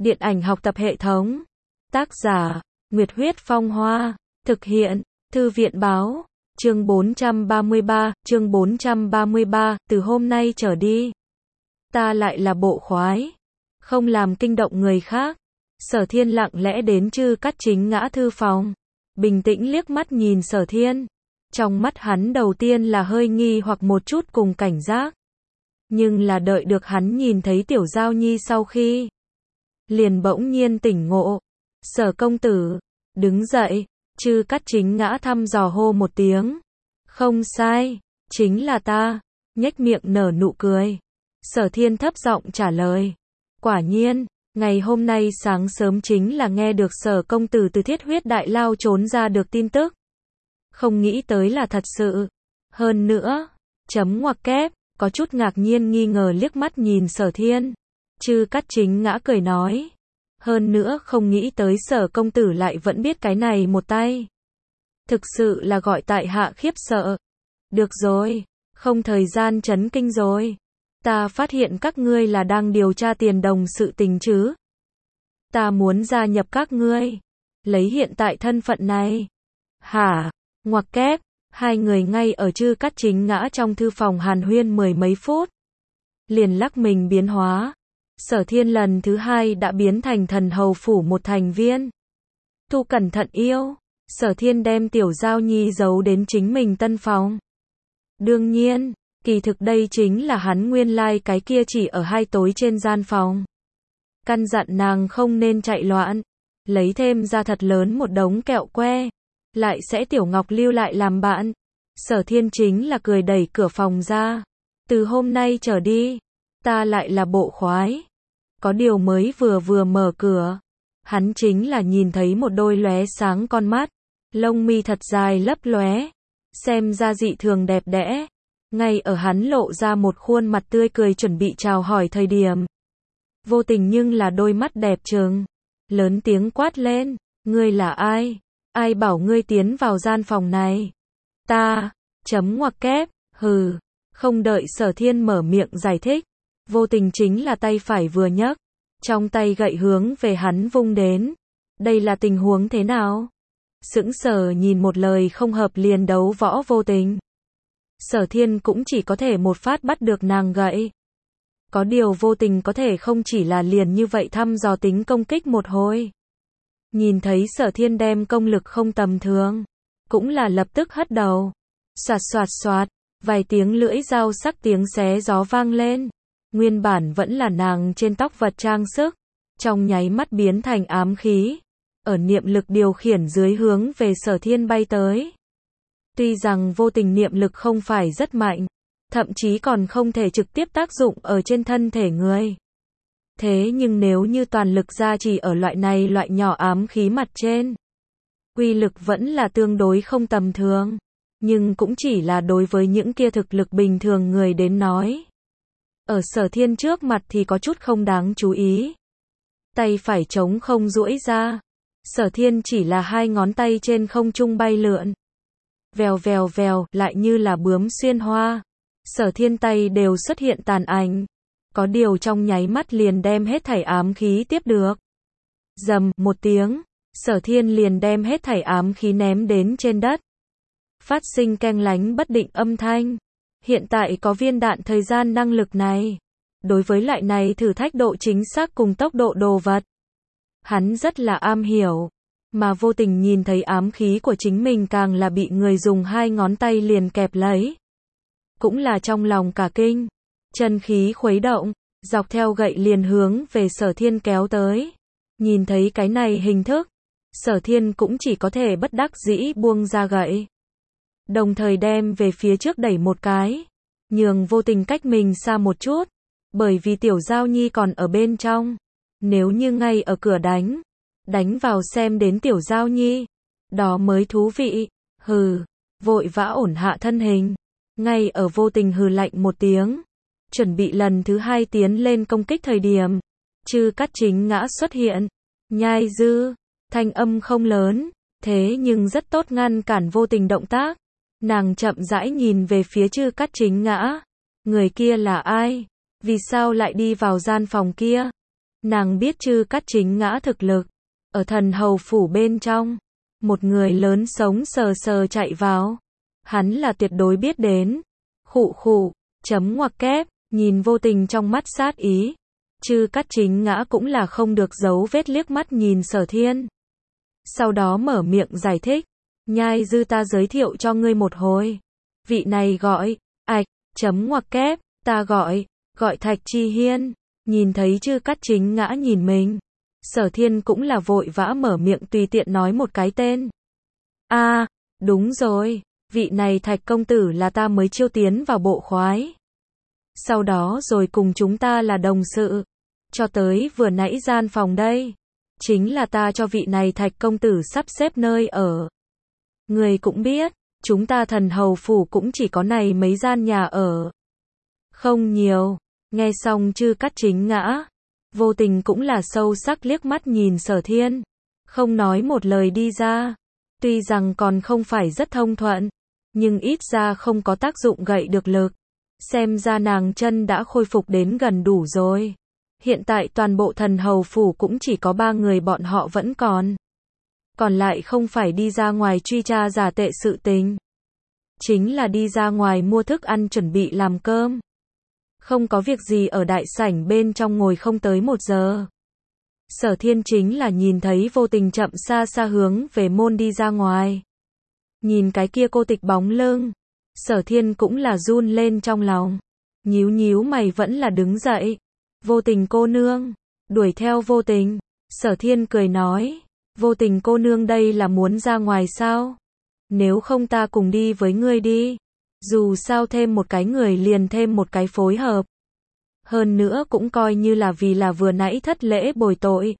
Điện ảnh học tập hệ thống. Tác giả, Nguyệt Huyết Phong Hoa. Thực hiện, Thư viện báo. Chương 433, từ hôm nay trở đi. Ta lại là bộ khoái. Không làm kinh động người khác. Sở Thiên lặng lẽ đến Trư Cát Chính Ngã thư phòng. Bình tĩnh liếc mắt nhìn Sở Thiên. Trong mắt hắn đầu tiên là hơi nghi hoặc một chút cùng cảnh giác. Nhưng là đợi được hắn nhìn thấy Tiểu Giao Nhi sau khi. Liền bỗng nhiên tỉnh ngộ. Sở công tử, đứng dậy. Trư Cát Chính Ngã thăm dò hô một tiếng. Không sai, chính là ta. Nhếch miệng nở nụ cười. Sở Thiên thấp giọng trả lời. Quả nhiên, ngày hôm nay sáng sớm chính là nghe được Sở công tử từ Thiết Huyết Đại Lao trốn ra được tin tức. Không nghĩ tới là thật sự. Hơn nữa, chấm ngoặc kép, có chút ngạc nhiên nghi ngờ liếc mắt nhìn Sở Thiên. Trư Cát Chính Ngã cười nói. Hơn nữa không nghĩ tới Sở công tử lại vẫn biết cái này một tay. Thực sự là gọi tại hạ khiếp sợ. Được rồi, không thời gian chấn kinh rồi. Ta phát hiện các ngươi là đang điều tra tiền đồng sự tình chứ. Ta muốn gia nhập các ngươi. Lấy hiện tại thân phận này. Hả? Ngoặc kép, hai người ngay ở Trư Cát Chính Ngã trong thư phòng hàn huyên mười mấy phút. Liền lắc mình biến hóa. Sở Thiên lần thứ hai đã biến thành thần hầu phủ một thành viên. Thu cẩn thận yêu. Sở Thiên đem Tiểu Giao Nhi giấu đến chính mình tân phòng. Đương nhiên, kỳ thực đây chính là hắn nguyên lai cái kia chỉ ở hai tối trên gian phòng. Căn dặn nàng không nên chạy loạn. Lấy thêm ra thật lớn một đống kẹo que. Lại sẽ Tiểu Ngọc lưu lại làm bạn. Sở Thiên chính là cười đẩy cửa phòng ra. Từ hôm nay trở đi, ta lại là bộ khoái. Có điều mới vừa mở cửa. Hắn chính là nhìn thấy một đôi lóe sáng con mắt. Lông mi thật dài lấp lóe. Xem ra dị thường đẹp đẽ. Ngay ở hắn lộ ra một khuôn mặt tươi cười chuẩn bị chào hỏi thời điểm. Vô tình nhưng là đôi mắt đẹp trừng. Lớn tiếng quát lên. Ngươi là ai? Ai bảo ngươi tiến vào gian phòng này? Ta, chấm ngoặc kép, hừ. Không đợi Sở Thiên mở miệng giải thích. Vô tình chính là tay phải vừa nhấc. Trong tay gậy hướng về hắn vung đến. Đây là tình huống thế nào? Sững sờ nhìn một lời không hợp liền đấu võ Vô Tình. Sở Thiên cũng chỉ có thể một phát bắt được nàng gậy. Có điều Vô Tình có thể không chỉ là liền như vậy thăm dò tính công kích một hồi. Nhìn thấy Sở Thiên đem công lực không tầm thường. Cũng là lập tức hất đầu. Soạt soạt soạt. Vài tiếng lưỡi dao sắc tiếng xé gió vang lên. Nguyên bản vẫn là nàng trên tóc vật trang sức. Trong nháy mắt biến thành ám khí. Ở niệm lực điều khiển dưới hướng về Sở Thiên bay tới. Tuy rằng Vô Tình niệm lực không phải rất mạnh. Thậm chí còn không thể trực tiếp tác dụng ở trên thân thể người. Thế nhưng nếu như toàn lực gia trì ở loại nhỏ ám khí mặt trên. Uy lực vẫn là tương đối không tầm thường. Nhưng cũng chỉ là đối với những kia thực lực bình thường người đến nói. Ở Sở Thiên trước mặt thì có chút không đáng chú ý. Tay phải trống không duỗi ra. Sở Thiên chỉ là hai ngón tay trên không trung bay lượn. Vèo vèo vèo, lại như là bướm xuyên hoa. Sở Thiên tay đều xuất hiện tàn ảnh. Có điều trong nháy mắt liền đem hết thảy ám khí tiếp được. Rầm, một tiếng. Sở Thiên liền đem hết thảy ám khí ném đến trên đất. Phát sinh keng lánh bất định âm thanh. Hiện tại có viên đạn thời gian năng lực này. Đối với loại này thử thách độ chính xác cùng tốc độ đồ vật. Hắn rất là am hiểu. Mà Vô Tình nhìn thấy ám khí của chính mình càng là bị người dùng hai ngón tay liền kẹp lấy. Cũng là trong lòng cả kinh. Chân khí khuấy động. Dọc theo gậy liền hướng về Sở Thiên kéo tới. Nhìn thấy cái này hình thức. Sở Thiên cũng chỉ có thể bất đắc dĩ buông ra gậy. Đồng thời đem về phía trước đẩy một cái. Nhường Vô Tình cách mình xa một chút. Bởi vì Tiểu Giao Nhi còn ở bên trong. Nếu như ngay ở cửa đánh vào xem đến Tiểu Giao Nhi. Đó mới thú vị. Hừ. Vội vã ổn hạ thân hình. Ngay ở Vô Tình hừ lạnh một tiếng. Chuẩn bị lần thứ hai tiến lên công kích thời điểm. Trư Cát Chính Ngã xuất hiện. Nhai dư. Thanh âm không lớn. Thế nhưng rất tốt ngăn cản Vô Tình động tác. Nàng chậm rãi nhìn về phía Trư Cát Chính Ngã. Người kia là ai? Vì sao lại đi vào gian phòng kia? Nàng biết Trư Cát Chính Ngã thực lực, ở thần hầu phủ bên trong, một người lớn sống sờ sờ chạy vào, hắn là tuyệt đối biết đến. Khụ khụ, chấm ngoặc kép, nhìn Vô Tình trong mắt sát ý, Trư Cát Chính Ngã cũng là không được giấu vết liếc mắt nhìn Sở Thiên. Sau đó mở miệng giải thích, Nhai Dư ta giới thiệu cho ngươi một hồi. Vị này gọi, ạch, chấm ngoặc kép, ta gọi Thạch Chi Hiên. Nhìn thấy Trư Cát Chính Ngã nhìn mình, Sở Thiên cũng là vội vã mở miệng tùy tiện nói một cái tên. À, đúng rồi, vị này Thạch công tử là ta mới chiêu tiến vào bộ khoái. Sau đó rồi cùng chúng ta là đồng sự, cho tới vừa nãy gian phòng đây, chính là ta cho vị này Thạch công tử sắp xếp nơi ở. Người cũng biết, chúng ta thần hầu phủ cũng chỉ có này mấy gian nhà ở. Không nhiều. Nghe xong Trư Cát Chính Ngã, Vô Tình cũng là sâu sắc liếc mắt nhìn Sở Thiên, không nói một lời đi ra. Tuy rằng còn không phải rất thông thuận, nhưng ít ra không có tác dụng gậy được lực. Xem ra nàng chân đã khôi phục đến gần đủ rồi. Hiện tại toàn bộ thần hầu phủ cũng chỉ có 3 người bọn họ vẫn còn. Còn lại không phải đi ra ngoài truy tra giả tệ sự tình, chính là đi ra ngoài mua thức ăn chuẩn bị làm cơm. Không có việc gì ở đại sảnh bên trong ngồi không tới 1 giờ. Sở Thiên chính là nhìn thấy Vô Tình chậm xa xa hướng về môn đi ra ngoài. Nhìn cái kia cô tịch bóng lưng, Sở Thiên cũng là run lên trong lòng. Nhíu nhíu mày vẫn là đứng dậy. Vô Tình cô nương, đuổi theo Vô Tình. Sở Thiên cười nói, Vô Tình cô nương đây là muốn ra ngoài sao? Nếu không ta cùng đi với ngươi đi. Dù sao thêm một cái người liền thêm một cái phối hợp. Hơn nữa cũng coi như là vì là vừa nãy thất lễ bồi tội.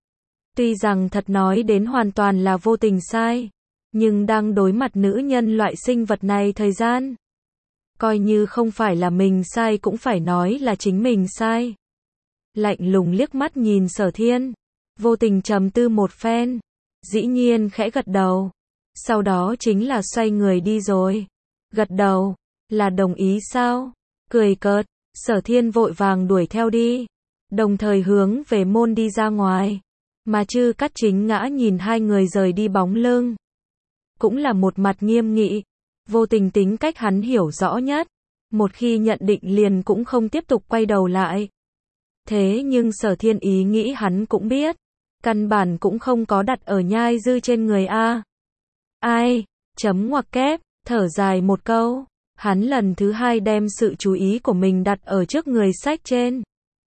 Tuy rằng thật nói đến hoàn toàn là Vô Tình sai, nhưng đang đối mặt nữ nhân loại sinh vật này thời gian, coi như không phải là mình sai cũng phải nói là chính mình sai. Lạnh lùng liếc mắt nhìn Sở Thiên, Vô Tình trầm tư một phen, dĩ nhiên khẽ gật đầu. Sau đó chính là xoay người đi rồi. Gật đầu, là đồng ý sao? Cười cợt, Sở Thiên vội vàng đuổi theo đi, đồng thời hướng về môn đi ra ngoài. Mà Trư Cát Chính Ngã nhìn hai người rời đi bóng lưng, cũng là một mặt nghiêm nghị. Vô Tình tính cách hắn hiểu rõ nhất, một khi nhận định liền cũng không tiếp tục quay đầu lại. Thế nhưng Sở Thiên ý nghĩ hắn cũng biết, căn bản cũng không có đặt ở Nhai Dư trên người a. Ai, chấm ngoặc kép, thở dài một câu, hắn lần thứ hai đem sự chú ý của mình đặt ở trước người sách trên.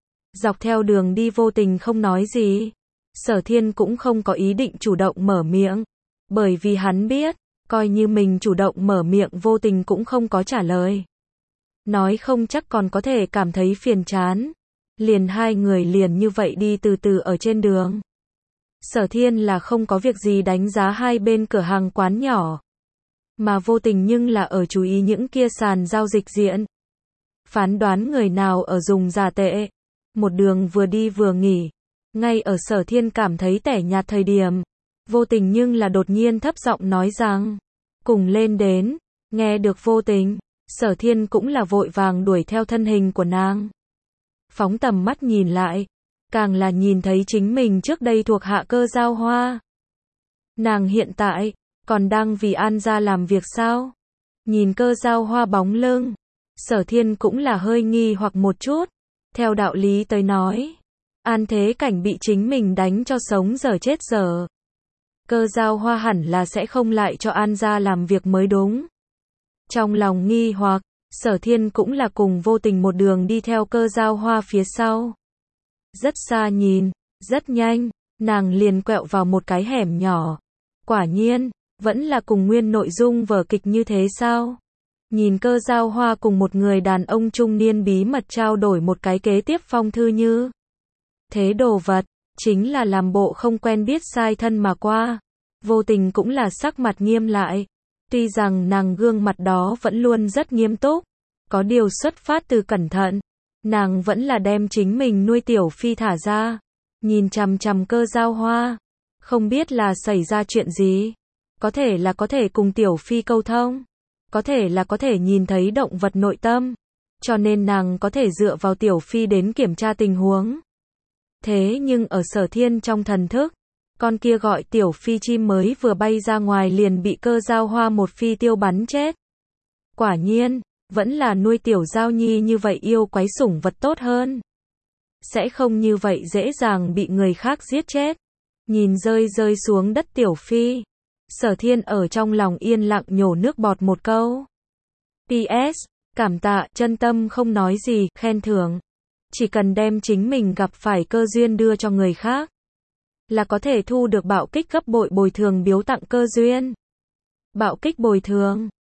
Dọc theo đường đi Vô Tình không nói gì, Sở Thiên cũng không có ý định chủ động mở miệng, bởi vì hắn biết, coi như mình chủ động mở miệng Vô Tình cũng không có trả lời. Nói không chắc còn có thể cảm thấy phiền chán. Liền hai người liền như vậy đi từ từ ở trên đường. Sở Thiên là không có việc gì đánh giá hai bên cửa hàng quán nhỏ, mà Vô Tình nhưng là ở chú ý những kia sàn giao dịch diện. Phán đoán người nào ở dùng giả tệ. Một đường vừa đi vừa nghỉ. Ngay ở Sở Thiên cảm thấy tẻ nhạt thời điểm, Vô Tình nhưng là đột nhiên thấp giọng nói rằng, cùng lên đến. Nghe được Vô Tình, Sở Thiên cũng là vội vàng đuổi theo thân hình của nàng. Phóng tầm mắt nhìn lại, càng là nhìn thấy chính mình trước đây thuộc hạ Cơ Giao Hoa. Nàng hiện tại, còn đang vì An gia làm việc sao? Nhìn Cơ Giao Hoa bóng lưng, Sở Thiên cũng là hơi nghi hoặc một chút. Theo đạo lý tới nói, An Thế Cảnh bị chính mình đánh cho sống dở chết dở, Cơ Giao Hoa hẳn là sẽ không lại cho An gia làm việc mới đúng. Trong lòng nghi hoặc, Sở Thiên cũng là cùng Vô Tình một đường đi theo Cơ Giao Hoa phía sau. Rất xa nhìn, rất nhanh, nàng liền quẹo vào một cái hẻm nhỏ. Quả nhiên, vẫn là cùng nguyên nội dung vở kịch như thế sao? Nhìn Cơ Giao Hoa cùng một người đàn ông trung niên bí mật trao đổi một cái kế tiếp phong thư như thế đồ vật, chính là làm bộ không quen biết sai thân mà qua. Vô Tình cũng là sắc mặt nghiêm lại. Tuy rằng nàng gương mặt đó vẫn luôn rất nghiêm túc, có điều xuất phát từ cẩn thận, nàng vẫn là đem chính mình nuôi Tiểu Phi thả ra, nhìn chằm chằm Cơ Giao Hoa, không biết là xảy ra chuyện gì, có thể là có thể cùng Tiểu Phi câu thông, có thể là có thể nhìn thấy động vật nội tâm, cho nên nàng có thể dựa vào Tiểu Phi đến kiểm tra tình huống. Thế nhưng ở Sở Thiên trong thần thức, con kia gọi tiểu phi chim mới vừa bay ra ngoài liền bị Cơ Giao Hoa một phi tiêu bắn chết. Quả nhiên, vẫn là nuôi tiểu giao nhi như vậy yêu quái sủng vật tốt hơn. Sẽ không như vậy dễ dàng bị người khác giết chết. Nhìn rơi xuống đất tiểu phi. Sở Thiên ở trong lòng yên lặng nhổ nước bọt một câu. PS, cảm tạ, chân tâm không nói gì, khen thưởng. Chỉ cần đem chính mình gặp phải cơ duyên đưa cho người khác, là có thể thu được bạo kích gấp bội bồi thường biếu tặng cơ duyên. Bạo kích bồi thường.